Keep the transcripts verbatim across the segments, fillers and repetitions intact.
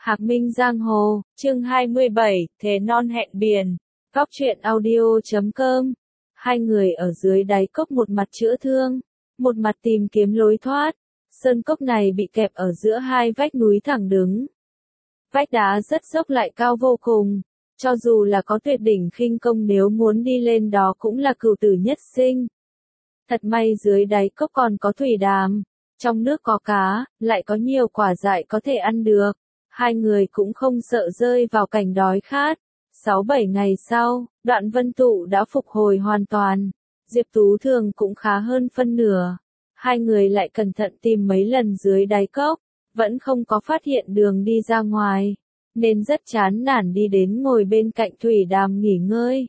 Hạc Minh Giang Hồ, chương hai mươi bảy, Thề Non Hẹn Biển. Góc truyện audio chấm com. Hai người ở dưới đáy cốc một mặt chữa thương, một mặt tìm kiếm lối thoát. Sơn cốc này bị kẹp ở giữa hai vách núi thẳng đứng. Vách đá rất dốc lại cao vô cùng. Cho dù là có tuyệt đỉnh khinh công, nếu muốn đi lên đó cũng là cửu tử nhất sinh. Thật may dưới đáy cốc còn có thủy đàm, trong nước có cá, lại có nhiều quả dại có thể ăn được. Hai người cũng không sợ rơi vào cảnh đói khát. Sáu bảy ngày sau, Đoạn Vân Tụ đã phục hồi hoàn toàn. Diệp Tú Thường cũng khá hơn phân nửa. Hai người lại cẩn thận tìm mấy lần dưới đáy cốc, vẫn không có phát hiện đường đi ra ngoài, nên rất chán nản đi đến ngồi bên cạnh thủy đàm nghỉ ngơi.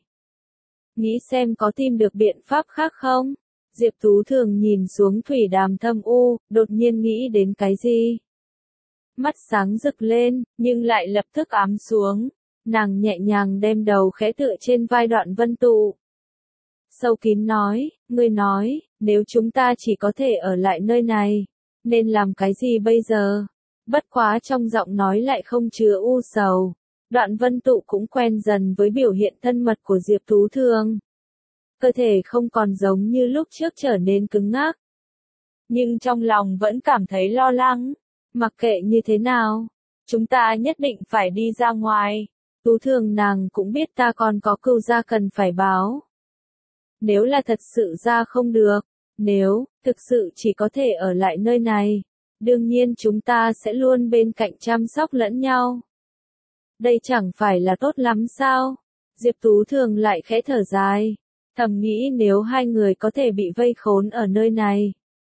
Nghĩ xem có tìm được biện pháp khác không? Diệp Tú Thường nhìn xuống thủy đàm thâm u, đột nhiên nghĩ đến cái gì? Mắt sáng rực lên, nhưng lại lập tức ám xuống. Nàng nhẹ nhàng đem đầu khẽ tựa trên vai Đoạn Vân Tụ. Sâu kín nói, ngươi nói, nếu chúng ta chỉ có thể ở lại nơi này, nên làm cái gì bây giờ? Bất quá trong giọng nói lại không chứa u sầu. Đoạn Vân Tụ cũng quen dần với biểu hiện thân mật của Diệp Tú Thường. Cơ thể không còn giống như lúc trước trở nên cứng ngắc. Nhưng trong lòng vẫn cảm thấy lo lắng. Mặc kệ như thế nào, chúng ta nhất định phải đi ra ngoài. Tú Thường nàng cũng biết ta còn có cừu gia cần phải báo. Nếu là thật sự ra không được, nếu thực sự chỉ có thể ở lại nơi này, đương nhiên chúng ta sẽ luôn bên cạnh chăm sóc lẫn nhau. Đây chẳng phải là tốt lắm sao? Diệp Tú Thường lại khẽ thở dài, thầm nghĩ nếu hai người có thể bị vây khốn ở nơi này,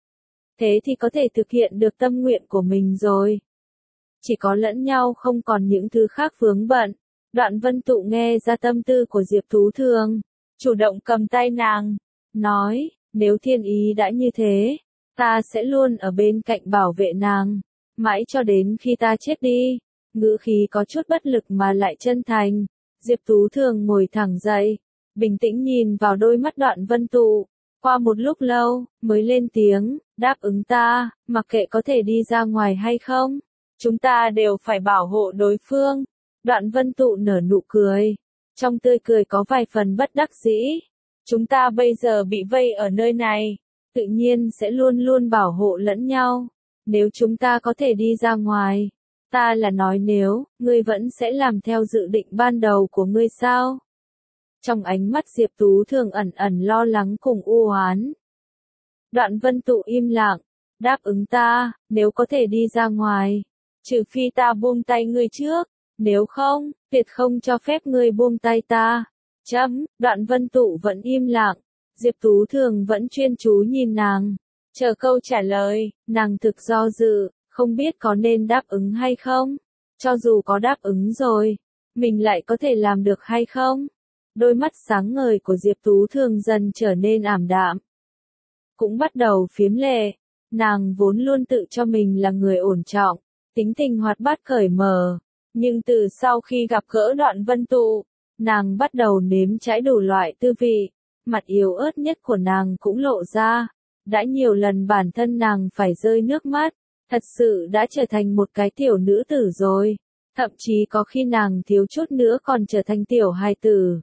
thế thì có thể thực hiện được tâm nguyện của mình rồi. Chỉ có lẫn nhau, không còn những thứ khác vướng bận. Đoạn Vân Tụ nghe ra tâm tư của Diệp Tú Thường, chủ động cầm tay nàng, nói, nếu thiên ý đã như thế, ta sẽ luôn ở bên cạnh bảo vệ nàng, mãi cho đến khi ta chết đi. Ngữ khí có chút bất lực mà lại chân thành. Diệp Tú Thường ngồi thẳng dậy, bình tĩnh nhìn vào đôi mắt Đoạn Vân Tụ. Qua một lúc lâu, mới lên tiếng, đáp ứng ta, mặc kệ có thể đi ra ngoài hay không, chúng ta đều phải bảo hộ đối phương. Đoạn Vân Tụ nở nụ cười, trong tươi cười có vài phần bất đắc dĩ. Chúng ta bây giờ bị vây ở nơi này, tự nhiên sẽ luôn luôn bảo hộ lẫn nhau. Nếu chúng ta có thể đi ra ngoài, ta là nói nếu, ngươi vẫn sẽ làm theo dự định ban đầu của ngươi sao? Trong ánh mắt Diệp Tú Thường ẩn ẩn lo lắng cùng u oán. Đoạn Vân Tụ im lặng, đáp ứng ta, nếu có thể đi ra ngoài, trừ phi ta buông tay ngươi trước, nếu không, tuyệt không cho phép ngươi buông tay ta. Chấm, Đoạn Vân Tụ vẫn im lặng, Diệp Tú Thường vẫn chuyên chú nhìn nàng, chờ câu trả lời. Nàng thực do dự, không biết có nên đáp ứng hay không. Cho dù có đáp ứng rồi, mình lại có thể làm được hay không? Đôi mắt sáng ngời của Diệp Tú Thường dần trở nên ảm đạm, cũng bắt đầu phiếm lệ. Nàng vốn luôn tự cho mình là người ổn trọng, tính tình hoạt bát cởi mở, nhưng từ sau khi gặp gỡ Đoạn Vân Tụ, nàng bắt đầu nếm trải đủ loại tư vị, mặt yếu ớt nhất của nàng cũng lộ ra. Đã nhiều lần bản thân nàng phải rơi nước mắt, thật sự đã trở thành một cái tiểu nữ tử rồi, thậm chí có khi nàng thiếu chút nữa còn trở thành tiểu hài tử.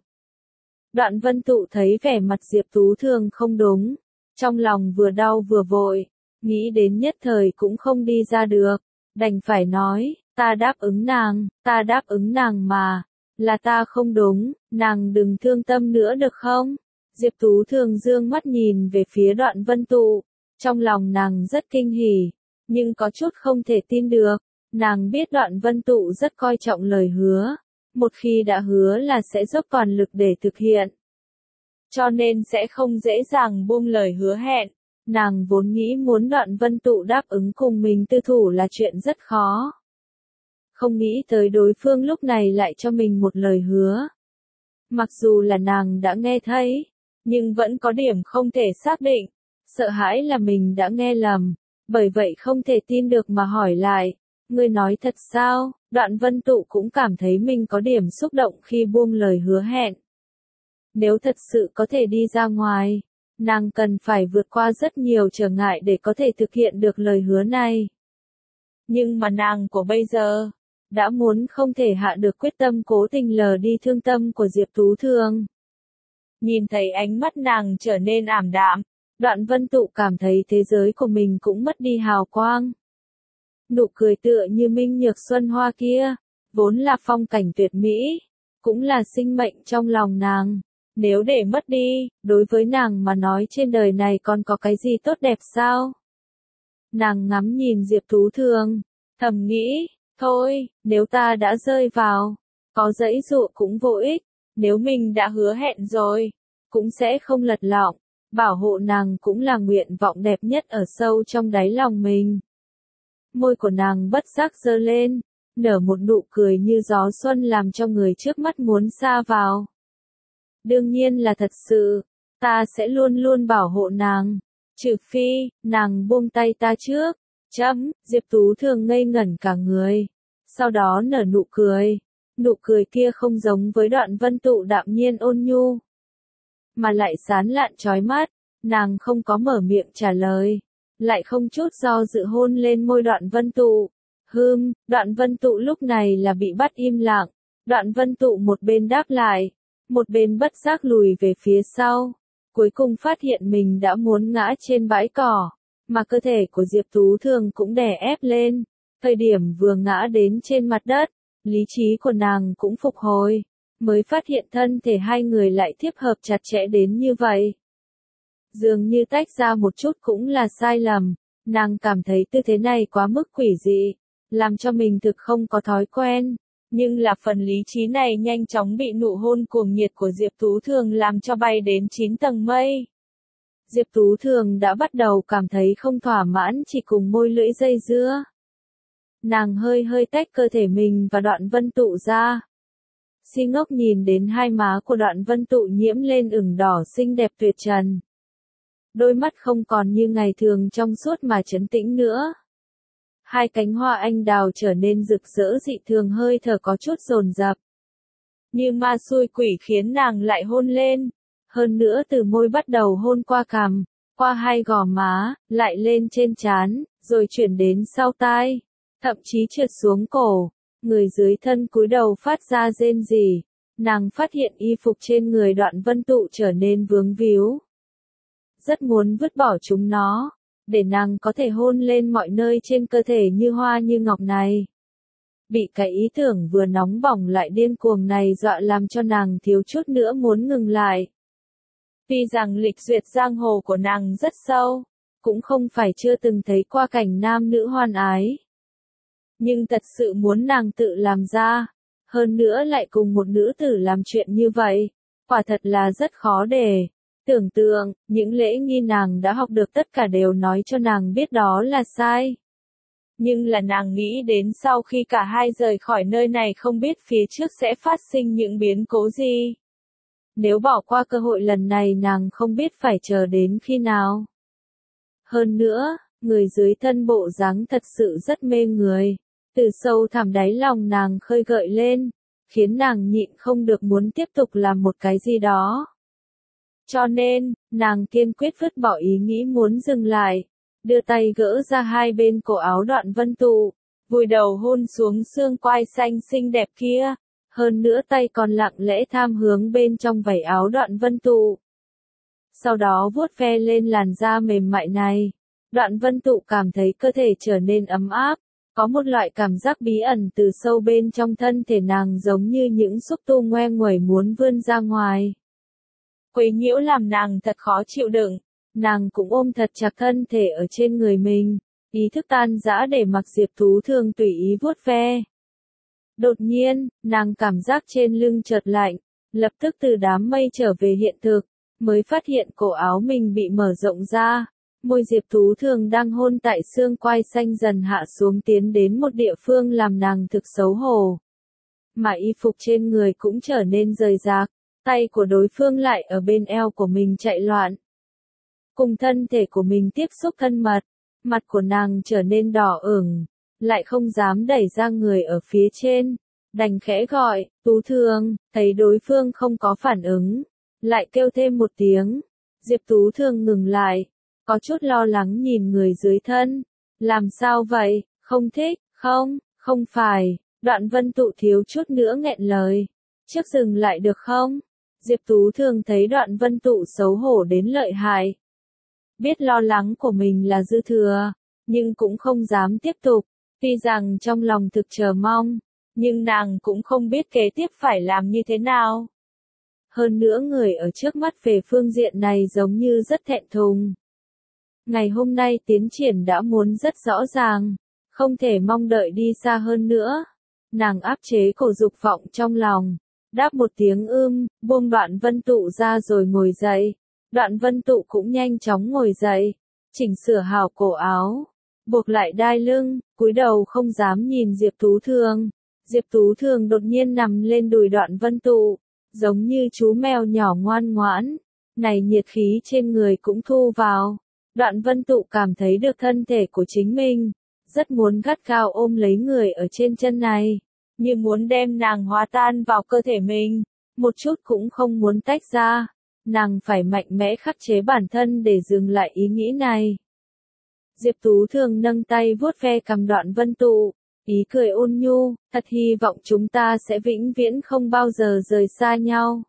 Đoạn Vân Tụ thấy vẻ mặt Diệp Tú Thường không đúng, trong lòng vừa đau vừa vội, nghĩ đến nhất thời cũng không đi ra được, đành phải nói, ta đáp ứng nàng, ta đáp ứng nàng mà, là ta không đúng, nàng đừng thương tâm nữa được không? Diệp Tú Thường dương mắt nhìn về phía Đoạn Vân Tụ, trong lòng nàng rất kinh hỉ, nhưng có chút không thể tin được. Nàng biết Đoạn Vân Tụ rất coi trọng lời hứa, một khi đã hứa là sẽ dốc toàn lực để thực hiện, cho nên sẽ không dễ dàng buông lời hứa hẹn. Nàng vốn nghĩ muốn Đoạn Vân Tụ đáp ứng cùng mình tư thủ là chuyện rất khó, không nghĩ tới đối phương lúc này lại cho mình một lời hứa. Mặc dù là nàng đã nghe thấy, nhưng vẫn có điểm không thể xác định, sợ hãi là mình đã nghe lầm, bởi vậy không thể tin được mà hỏi lại, ngươi nói thật sao? Đoạn Vân Tụ cũng cảm thấy mình có điểm xúc động khi buông lời hứa hẹn. Nếu thật sự có thể đi ra ngoài, nàng cần phải vượt qua rất nhiều trở ngại để có thể thực hiện được lời hứa này. Nhưng mà nàng của bây giờ, đã muốn không thể hạ được quyết tâm cố tình lờ đi thương tâm của Diệp Tú Thương. Nhìn thấy ánh mắt nàng trở nên ảm đạm, Đoạn Vân Tụ cảm thấy thế giới của mình cũng mất đi hào quang. Nụ cười tựa như minh nhược xuân hoa kia, vốn là phong cảnh tuyệt mỹ, cũng là sinh mệnh trong lòng nàng. Nếu để mất đi, đối với nàng mà nói trên đời này còn có cái gì tốt đẹp sao? Nàng ngắm nhìn Diệp Tú Thương, thầm nghĩ, thôi, nếu ta đã rơi vào, có giãy dụa cũng vô ích, nếu mình đã hứa hẹn rồi, cũng sẽ không lật lọng, bảo hộ nàng cũng là nguyện vọng đẹp nhất ở sâu trong đáy lòng mình. Môi của nàng bất giác giơ lên, nở một nụ cười như gió xuân làm cho người trước mắt muốn xa vào. Đương nhiên là thật sự, ta sẽ luôn luôn bảo hộ nàng, trừ phi, nàng buông tay ta trước. Chấm, Diệp Tú Thương ngây ngẩn cả người, sau đó nở nụ cười, nụ cười kia không giống với Đoạn Vân Tụ đạm nhiên ôn nhu, mà lại sán lạn chói mắt, nàng không có mở miệng trả lời, lại không chút do dự hôn lên môi Đoạn Vân Tụ. Hừm, Đoạn Vân Tụ lúc này là bị bắt im lặng, Đoạn Vân Tụ một bên đáp lại, một bên bất giác lùi về phía sau, cuối cùng phát hiện mình đã muốn ngã trên bãi cỏ, mà cơ thể của Diệp Tú Thương cũng đè ép lên, thời điểm vừa ngã đến trên mặt đất, lý trí của nàng cũng phục hồi, mới phát hiện thân thể hai người lại tiếp hợp chặt chẽ đến như vậy. Dường như tách ra một chút cũng là sai lầm, nàng cảm thấy tư thế này quá mức quỷ dị, làm cho mình thực không có thói quen, nhưng là phần lý trí này nhanh chóng bị nụ hôn cuồng nhiệt của Diệp Tú Thương làm cho bay đến chín tầng mây. Diệp Tú Thương đã bắt đầu cảm thấy không thỏa mãn chỉ cùng môi lưỡi dây dưa. Nàng hơi hơi tách cơ thể mình và Đoạn Vân Tụ ra. Si ngốc nhìn đến hai má của Đoạn Vân Tụ nhiễm lên ửng đỏ xinh đẹp tuyệt trần. Đôi mắt không còn như ngày thường trong suốt mà trấn tĩnh nữa. Hai cánh hoa anh đào trở nên rực rỡ dị thường, hơi thở có chút dồn dập. Như ma xui quỷ khiến nàng lại hôn lên. Hơn nữa từ môi bắt đầu hôn qua cằm, qua hai gò má, lại lên trên trán, rồi chuyển đến sau tai, thậm chí trượt xuống cổ. Người dưới thân cúi đầu phát ra rên rỉ, nàng phát hiện y phục trên người Đoạn Vân Tụ trở nên vướng víu. Rất muốn vứt bỏ chúng nó, để nàng có thể hôn lên mọi nơi trên cơ thể như hoa như ngọc này. Bị cái ý tưởng vừa nóng bỏng lại điên cuồng này dọa làm cho nàng thiếu chút nữa muốn ngừng lại. Tuy rằng lịch duyệt giang hồ của nàng rất sâu, cũng không phải chưa từng thấy qua cảnh nam nữ hoan ái. Nhưng thật sự muốn nàng tự làm ra, hơn nữa lại cùng một nữ tử làm chuyện như vậy, quả thật là rất khó để tưởng tượng. Những lễ nghi nàng đã học được tất cả đều nói cho nàng biết đó là sai. Nhưng là nàng nghĩ đến sau khi cả hai rời khỏi nơi này không biết phía trước sẽ phát sinh những biến cố gì. Nếu bỏ qua cơ hội lần này nàng không biết phải chờ đến khi nào. Hơn nữa, người dưới thân bộ dáng thật sự rất mê người. Từ sâu thẳm đáy lòng nàng khơi gợi lên, khiến nàng nhịn không được muốn tiếp tục làm một cái gì đó. Cho nên, nàng kiên quyết vứt bỏ ý nghĩ muốn dừng lại, đưa tay gỡ ra hai bên cổ áo Đoạn Vân Tụ, vùi đầu hôn xuống xương quai xanh xinh đẹp kia, hơn nữa tay còn lặng lẽ tham hướng bên trong vảy áo Đoạn Vân Tụ. Sau đó vuốt ve lên làn da mềm mại này, Đoạn Vân Tụ cảm thấy cơ thể trở nên ấm áp, có một loại cảm giác bí ẩn từ sâu bên trong thân thể nàng giống như những xúc tu ngoe nguẩy muốn vươn ra ngoài. Quấy nhiễu làm nàng thật khó chịu đựng, nàng cũng ôm thật chặt thân thể ở trên người mình, ý thức tan rã để mặc Diệp Tú Thương tùy ý vuốt ve. Đột nhiên, nàng cảm giác trên lưng chợt lạnh, lập tức từ đám mây trở về hiện thực, mới phát hiện cổ áo mình bị mở rộng ra. Môi Diệp Tú Thương đang hôn tại xương quai xanh dần hạ xuống tiến đến một địa phương làm nàng thực xấu hổ. Mà y phục trên người cũng trở nên rời rạc, tay của đối phương lại ở bên eo của mình chạy loạn. Cùng thân thể của mình tiếp xúc thân mật, mặt của nàng trở nên đỏ ửng, lại không dám đẩy ra người ở phía trên, đành khẽ gọi, Tú Thương, thấy đối phương không có phản ứng, lại kêu thêm một tiếng. Diệp Tú Thương ngừng lại, có chút lo lắng nhìn người dưới thân. Làm sao vậy, không thích, không, không phải, Đoạn Vân Tụ thiếu chút nữa nghẹn lời. Trước dừng lại được không? Diệp Tú Thường thấy Đoạn Vân Tụ xấu hổ đến lợi hại. Biết lo lắng của mình là dư thừa, nhưng cũng không dám tiếp tục. Tuy rằng trong lòng thực chờ mong, nhưng nàng cũng không biết kế tiếp phải làm như thế nào. Hơn nữa người ở trước mắt về phương diện này giống như rất thẹn thùng. Ngày hôm nay tiến triển đã muốn rất rõ ràng, không thể mong đợi đi xa hơn nữa. Nàng áp chế cổ dục vọng trong lòng, đáp một tiếng ưm, buông Đoạn Vân Tụ ra rồi ngồi dậy. Đoạn Vân Tụ cũng nhanh chóng ngồi dậy, chỉnh sửa hào cổ áo, buộc lại đai lưng, cúi đầu không dám nhìn Diệp Tú Thường. Diệp Tú Thường đột nhiên nằm lên đùi Đoạn Vân Tụ, giống như chú mèo nhỏ ngoan ngoãn, này nhiệt khí trên người cũng thu vào. Đoạn Vân Tụ cảm thấy được thân thể của chính mình, rất muốn gắt gao ôm lấy người ở trên chân này, như muốn đem nàng hòa tan vào cơ thể mình, một chút cũng không muốn tách ra. Nàng phải mạnh mẽ khắc chế bản thân để dừng lại ý nghĩ này. Diệp Tú Thường nâng tay vuốt ve cằm Đoạn Vân Tụ, ý cười ôn nhu, thật hy vọng chúng ta sẽ vĩnh viễn không bao giờ rời xa nhau.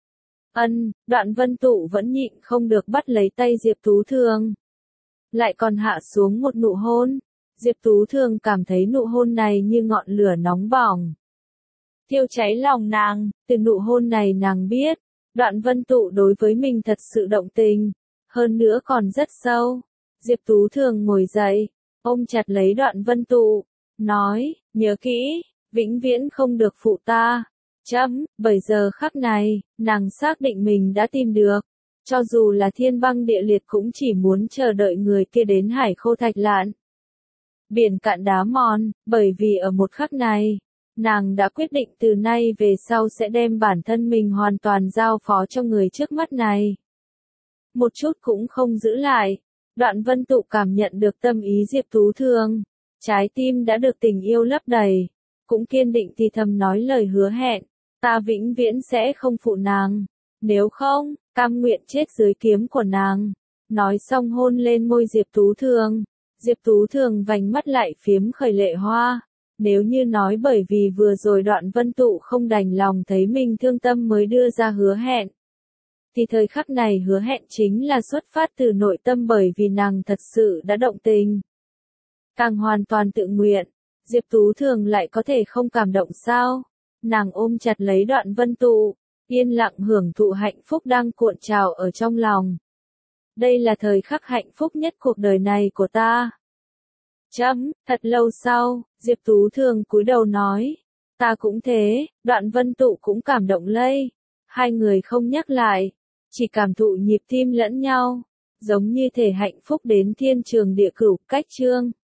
Ân, Đoạn Vân Tụ vẫn nhịn không được bắt lấy tay Diệp Tú Thường. Lại còn hạ xuống một nụ hôn. Diệp Tú Thường cảm thấy nụ hôn này như ngọn lửa nóng bỏng, thiêu cháy lòng nàng. Từ nụ hôn này nàng biết, Đoạn Vân Tụ đối với mình thật sự động tình, hơn nữa còn rất sâu. Diệp Tú Thường ngồi dậy, ôm chặt lấy Đoạn Vân Tụ, nói, nhớ kỹ, vĩnh viễn không được phụ ta. Chấm, bởi giờ khắc này, nàng xác định mình đã tìm được. Cho dù là thiên băng địa liệt cũng chỉ muốn chờ đợi người kia đến hải khô thạch lạn, biển cạn đá mòn, bởi vì ở một khắc này, nàng đã quyết định từ nay về sau sẽ đem bản thân mình hoàn toàn giao phó cho người trước mắt này. Một chút cũng không giữ lại. Đoạn Vân Tụ cảm nhận được tâm ý Diệp Tú Thường, trái tim đã được tình yêu lấp đầy, cũng kiên định thì thầm nói lời hứa hẹn, ta vĩnh viễn sẽ không phụ nàng, nếu không, cam nguyện chết dưới kiếm của nàng. Nói xong hôn lên môi Diệp Tú Thường, Diệp Tú Thường vành mắt lại phiếm khởi lệ hoa. Nếu như nói bởi vì vừa rồi Đoạn Vân Tụ không đành lòng thấy mình thương tâm mới đưa ra hứa hẹn, thì thời khắc này hứa hẹn chính là xuất phát từ nội tâm, bởi vì nàng thật sự đã động tình. Càng hoàn toàn tự nguyện, Diệp Tú Thường lại có thể không cảm động sao? Nàng ôm chặt lấy Đoạn Vân Tụ, yên lặng hưởng thụ hạnh phúc đang cuộn trào ở trong lòng. Đây là thời khắc hạnh phúc nhất cuộc đời này của ta. Chấm, thật lâu sau, Diệp Tú Thường cúi đầu nói, ta cũng thế. Đoạn Vân Tụ cũng cảm động lây. Hai người không nhắc lại, chỉ cảm thụ nhịp tim lẫn nhau, giống như thể hạnh phúc đến thiên trường địa cửu. Cách chương